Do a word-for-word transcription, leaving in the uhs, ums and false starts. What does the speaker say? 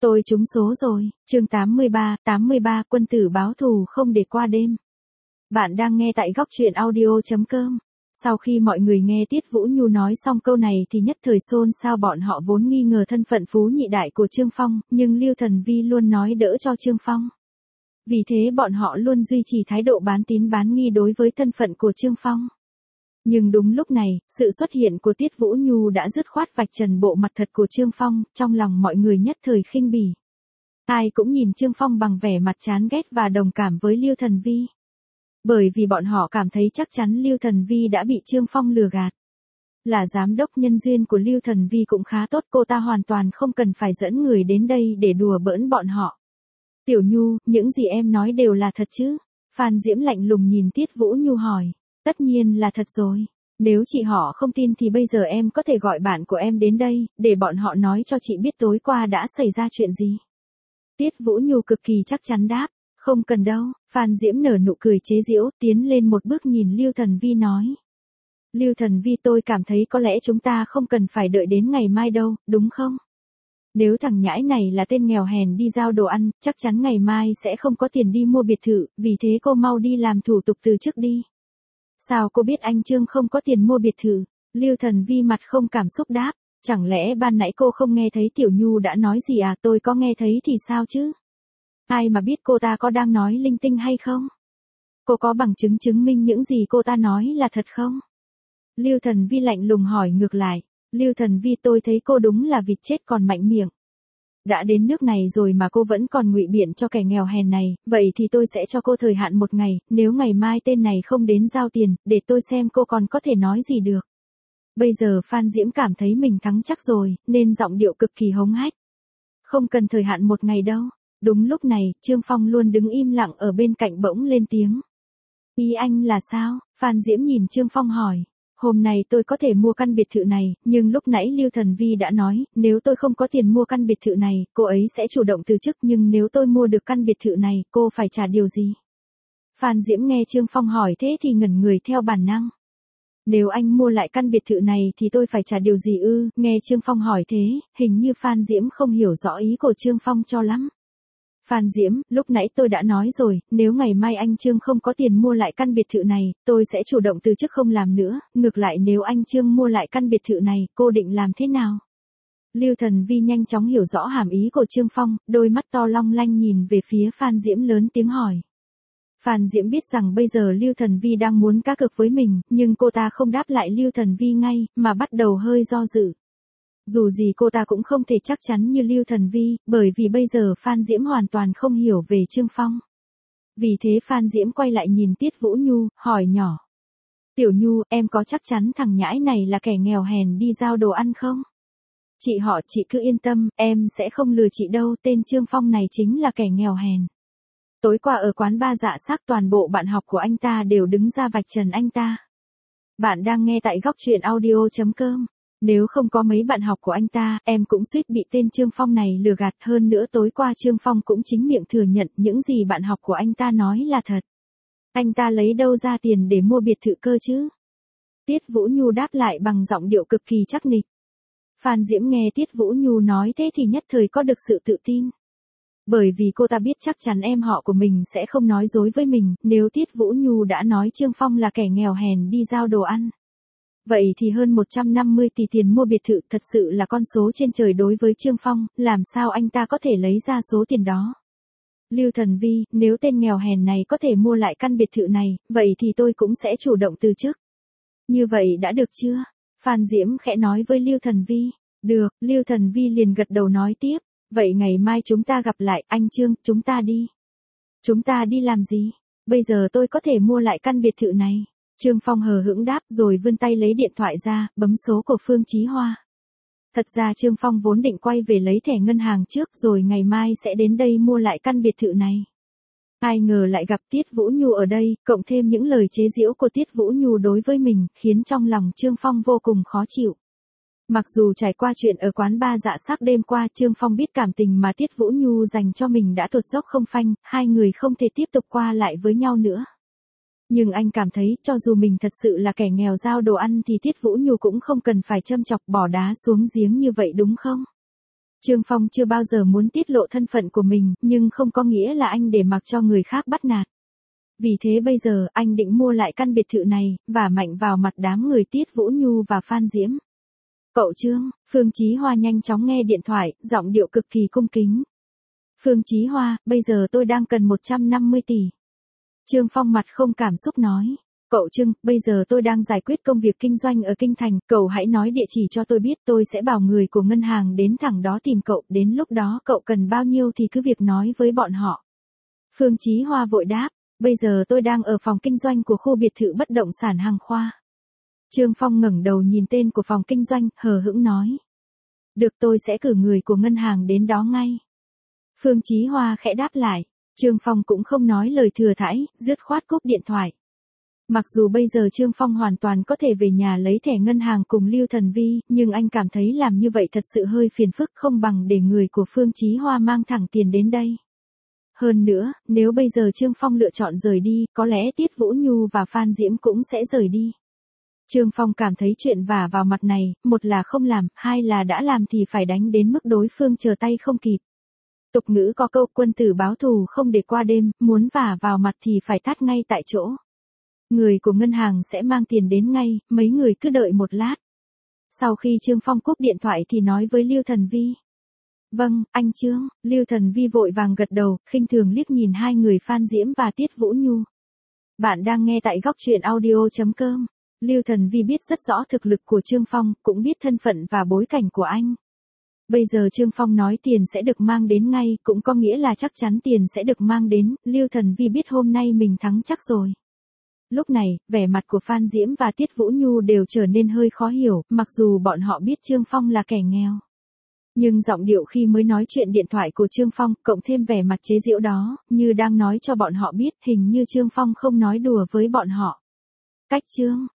Tôi trúng số rồi, chương tám mươi ba, tám mươi ba quân tử báo thù không để qua đêm. Bạn đang nghe tại góc truyện audio chấm com. Sau khi mọi người nghe Tiết Vũ Nhu nói xong câu này thì nhất thời xôn xao, bọn họ vốn nghi ngờ thân phận phú nhị đại của Trương Phong, nhưng Lưu Thần Vi luôn nói đỡ cho Trương Phong. Vì thế bọn họ luôn duy trì thái độ bán tín bán nghi đối với thân phận của Trương Phong. Nhưng đúng lúc này, sự xuất hiện của Tiết Vũ Nhu đã dứt khoát vạch trần bộ mặt thật của Trương Phong, trong lòng mọi người nhất thời khinh bỉ. Ai cũng nhìn Trương Phong bằng vẻ mặt chán ghét và đồng cảm với Lưu Thần Vi. Bởi vì bọn họ cảm thấy chắc chắn Lưu Thần Vi đã bị Trương Phong lừa gạt. Là giám đốc nhân duyên của Lưu Thần Vi cũng khá tốt, cô ta hoàn toàn không cần phải dẫn người đến đây để đùa bỡn bọn họ. Tiểu Nhu, những gì em nói đều là thật chứ? Phan Diễm lạnh lùng nhìn Tiết Vũ Nhu hỏi. Tất nhiên là thật rồi. Nếu chị họ không tin thì bây giờ em có thể gọi bạn của em đến đây, để bọn họ nói cho chị biết tối qua đã xảy ra chuyện gì. Tiết Vũ Nhu cực kỳ chắc chắn đáp. Không cần đâu. Phan Diễm nở nụ cười chế giễu, tiến lên một bước nhìn Lưu Thần Vi nói. Lưu Thần Vi, tôi cảm thấy có lẽ chúng ta không cần phải đợi đến ngày mai đâu, đúng không? Nếu thằng nhãi này là tên nghèo hèn đi giao đồ ăn, chắc chắn ngày mai sẽ không có tiền đi mua biệt thự, vì thế cô mau đi làm thủ tục từ chức đi. Sao cô biết anh Trương không có tiền mua biệt thự? Lưu Thần Vi mặt không cảm xúc đáp. Chẳng lẽ ban nãy cô không nghe thấy Tiểu Nhu đã nói gì à? Tôi có nghe thấy thì sao chứ? Ai mà biết cô ta có đang nói linh tinh hay không? Cô có bằng chứng chứng minh những gì cô ta nói là thật không? Lưu Thần Vi lạnh lùng hỏi ngược lại. Lưu Thần Vi, tôi thấy cô đúng là vịt chết còn mạnh miệng. Đã đến nước này rồi mà cô vẫn còn ngụy biện cho kẻ nghèo hèn này, vậy thì tôi sẽ cho cô thời hạn một ngày, nếu ngày mai tên này không đến giao tiền, để tôi xem cô còn có thể nói gì được. Bây giờ Phan Diễm cảm thấy mình thắng chắc rồi, nên giọng điệu cực kỳ hống hách. Không cần thời hạn một ngày đâu. Đúng lúc này, Trương Phong luôn đứng im lặng ở bên cạnh bỗng lên tiếng. Ý anh là sao? Phan Diễm nhìn Trương Phong hỏi. Hôm nay tôi có thể mua căn biệt thự này, nhưng lúc nãy Lưu Thần Vi đã nói, nếu tôi không có tiền mua căn biệt thự này, cô ấy sẽ chủ động từ chức, nhưng nếu tôi mua được căn biệt thự này, cô phải trả điều gì? Phan Diễm nghe Trương Phong hỏi thế thì ngẩn người theo bản năng. Nếu anh mua lại căn biệt thự này thì tôi phải trả điều gì ư? Nghe Trương Phong hỏi thế, hình như Phan Diễm không hiểu rõ ý của Trương Phong cho lắm. Phan Diễm, lúc nãy tôi đã nói rồi, nếu ngày mai anh Trương không có tiền mua lại căn biệt thự này, tôi sẽ chủ động từ chức không làm nữa, ngược lại nếu anh Trương mua lại căn biệt thự này, cô định làm thế nào? Lưu Thần Vi nhanh chóng hiểu rõ hàm ý của Trương Phong, đôi mắt to long lanh nhìn về phía Phan Diễm lớn tiếng hỏi. Phan Diễm biết rằng bây giờ Lưu Thần Vi đang muốn cá cược với mình, nhưng cô ta không đáp lại Lưu Thần Vi ngay, mà bắt đầu hơi do dự. Dù gì cô ta cũng không thể chắc chắn như Lưu Thần Vi, bởi vì bây giờ Phan Diễm hoàn toàn không hiểu về Trương Phong. Vì thế Phan Diễm quay lại nhìn Tiết Vũ Nhu, hỏi nhỏ. Tiểu Nhu, em có chắc chắn thằng nhãi này là kẻ nghèo hèn đi giao đồ ăn không? Chị họ, chị cứ yên tâm, em sẽ không lừa chị đâu, tên Trương Phong này chính là kẻ nghèo hèn. Tối qua ở quán ba Dạ Xác toàn bộ bạn học của anh ta đều đứng ra vạch trần anh ta. Bạn đang nghe tại góc truyện audio chấm com. Nếu không có mấy bạn học của anh ta, em cũng suýt bị tên Trương Phong này lừa gạt. Hơn nữa tối qua Trương Phong cũng chính miệng thừa nhận những gì bạn học của anh ta nói là thật. Anh ta lấy đâu ra tiền để mua biệt thự cơ chứ? Tiết Vũ Nhu đáp lại bằng giọng điệu cực kỳ chắc nịch. Phan Diễm nghe Tiết Vũ Nhu nói thế thì nhất thời có được sự tự tin. Bởi vì cô ta biết chắc chắn em họ của mình sẽ không nói dối với mình, nếu Tiết Vũ Nhu đã nói Trương Phong là kẻ nghèo hèn đi giao đồ ăn. Vậy thì hơn một trăm năm mươi tỷ tiền mua biệt thự thật sự là con số trên trời đối với Trương Phong, làm sao anh ta có thể lấy ra số tiền đó? Lưu Thần Vi, nếu tên nghèo hèn này có thể mua lại căn biệt thự này, vậy thì tôi cũng sẽ chủ động từ chức. Như vậy đã được chưa? Phan Diễm khẽ nói với Lưu Thần Vi. Được, Lưu Thần Vi liền gật đầu nói tiếp. Vậy ngày mai chúng ta gặp lại, anh Trương, chúng ta đi. Chúng ta đi làm gì? Bây giờ tôi có thể mua lại căn biệt thự này. Trương Phong hờ hững đáp rồi vươn tay lấy điện thoại ra, bấm số của Phương Chí Hoa. Thật ra Trương Phong vốn định quay về lấy thẻ ngân hàng trước rồi ngày mai sẽ đến đây mua lại căn biệt thự này. Ai ngờ lại gặp Tiết Vũ Nhu ở đây, cộng thêm những lời chế giễu của Tiết Vũ Nhu đối với mình, khiến trong lòng Trương Phong vô cùng khó chịu. Mặc dù trải qua chuyện ở quán ba Dạ Xác đêm qua, Trương Phong biết cảm tình mà Tiết Vũ Nhu dành cho mình đã tuột dốc không phanh, hai người không thể tiếp tục qua lại với nhau nữa. Nhưng anh cảm thấy, cho dù mình thật sự là kẻ nghèo giao đồ ăn thì Tiết Vũ Nhu cũng không cần phải châm chọc bỏ đá xuống giếng như vậy đúng không? Trương Phong chưa bao giờ muốn tiết lộ thân phận của mình, nhưng không có nghĩa là anh để mặc cho người khác bắt nạt. Vì thế bây giờ, anh định mua lại căn biệt thự này, và mạnh vào mặt đám người Tiết Vũ Nhu và Phan Diễm. Cậu Trương, Phương Chí Hoa nhanh chóng nghe điện thoại, giọng điệu cực kỳ cung kính. Phương Chí Hoa, bây giờ tôi đang cần một trăm năm mươi tỷ. Trương Phong mặt không cảm xúc nói. Cậu Trương, bây giờ tôi đang giải quyết công việc kinh doanh ở Kinh Thành, cậu hãy nói địa chỉ cho tôi biết, tôi sẽ bảo người của ngân hàng đến thẳng đó tìm cậu, đến lúc đó cậu cần bao nhiêu thì cứ việc nói với bọn họ. Phương Chí Hoa vội đáp, bây giờ tôi đang ở phòng kinh doanh của khu biệt thự bất động sản Hằng Khoa. Trương Phong ngẩng đầu nhìn tên của phòng kinh doanh, hờ hững nói. Được, tôi sẽ cử người của ngân hàng đến đó ngay. Phương Chí Hoa khẽ đáp lại, Trương Phong cũng không nói lời thừa thãi, dứt khoát cúp điện thoại. Mặc dù bây giờ Trương Phong hoàn toàn có thể về nhà lấy thẻ ngân hàng cùng Lưu Thần Vi, nhưng anh cảm thấy làm như vậy thật sự hơi phiền phức, không bằng để người của Phương Chí Hoa mang thẳng tiền đến đây. Hơn nữa, nếu bây giờ Trương Phong lựa chọn rời đi, có lẽ Tiết Vũ Nhu và Phan Diễm cũng sẽ rời đi. Trương Phong cảm thấy chuyện vả vào mặt này, một là không làm, hai là đã làm thì phải đánh đến mức đối phương chờ tay không kịp. Tục ngữ có câu quân tử báo thù không để qua đêm, muốn vả vào mặt thì phải tát ngay tại chỗ. Người của ngân hàng sẽ mang tiền đến ngay, mấy người cứ đợi một lát. Sau khi Trương Phong cúp điện thoại thì nói với Lưu Thần Vi. Vâng, anh Trương, Lưu Thần Vi vội vàng gật đầu, khinh thường liếc nhìn hai người Phan Diễm và Tiết Vũ Nhu. Bạn đang nghe tại góc truyện audio chấm com. Lưu Thần Vi biết rất rõ thực lực của Trương Phong, cũng biết thân phận và bối cảnh của anh. Bây giờ Trương Phong nói tiền sẽ được mang đến ngay, cũng có nghĩa là chắc chắn tiền sẽ được mang đến, Lưu Thần Vi biết hôm nay mình thắng chắc rồi. Lúc này, vẻ mặt của Phan Diễm và Tiết Vũ Nhu đều trở nên hơi khó hiểu, mặc dù bọn họ biết Trương Phong là kẻ nghèo. Nhưng giọng điệu khi mới nói chuyện điện thoại của Trương Phong, cộng thêm vẻ mặt chế giễu đó, như đang nói cho bọn họ biết, hình như Trương Phong không nói đùa với bọn họ. Cách Trương,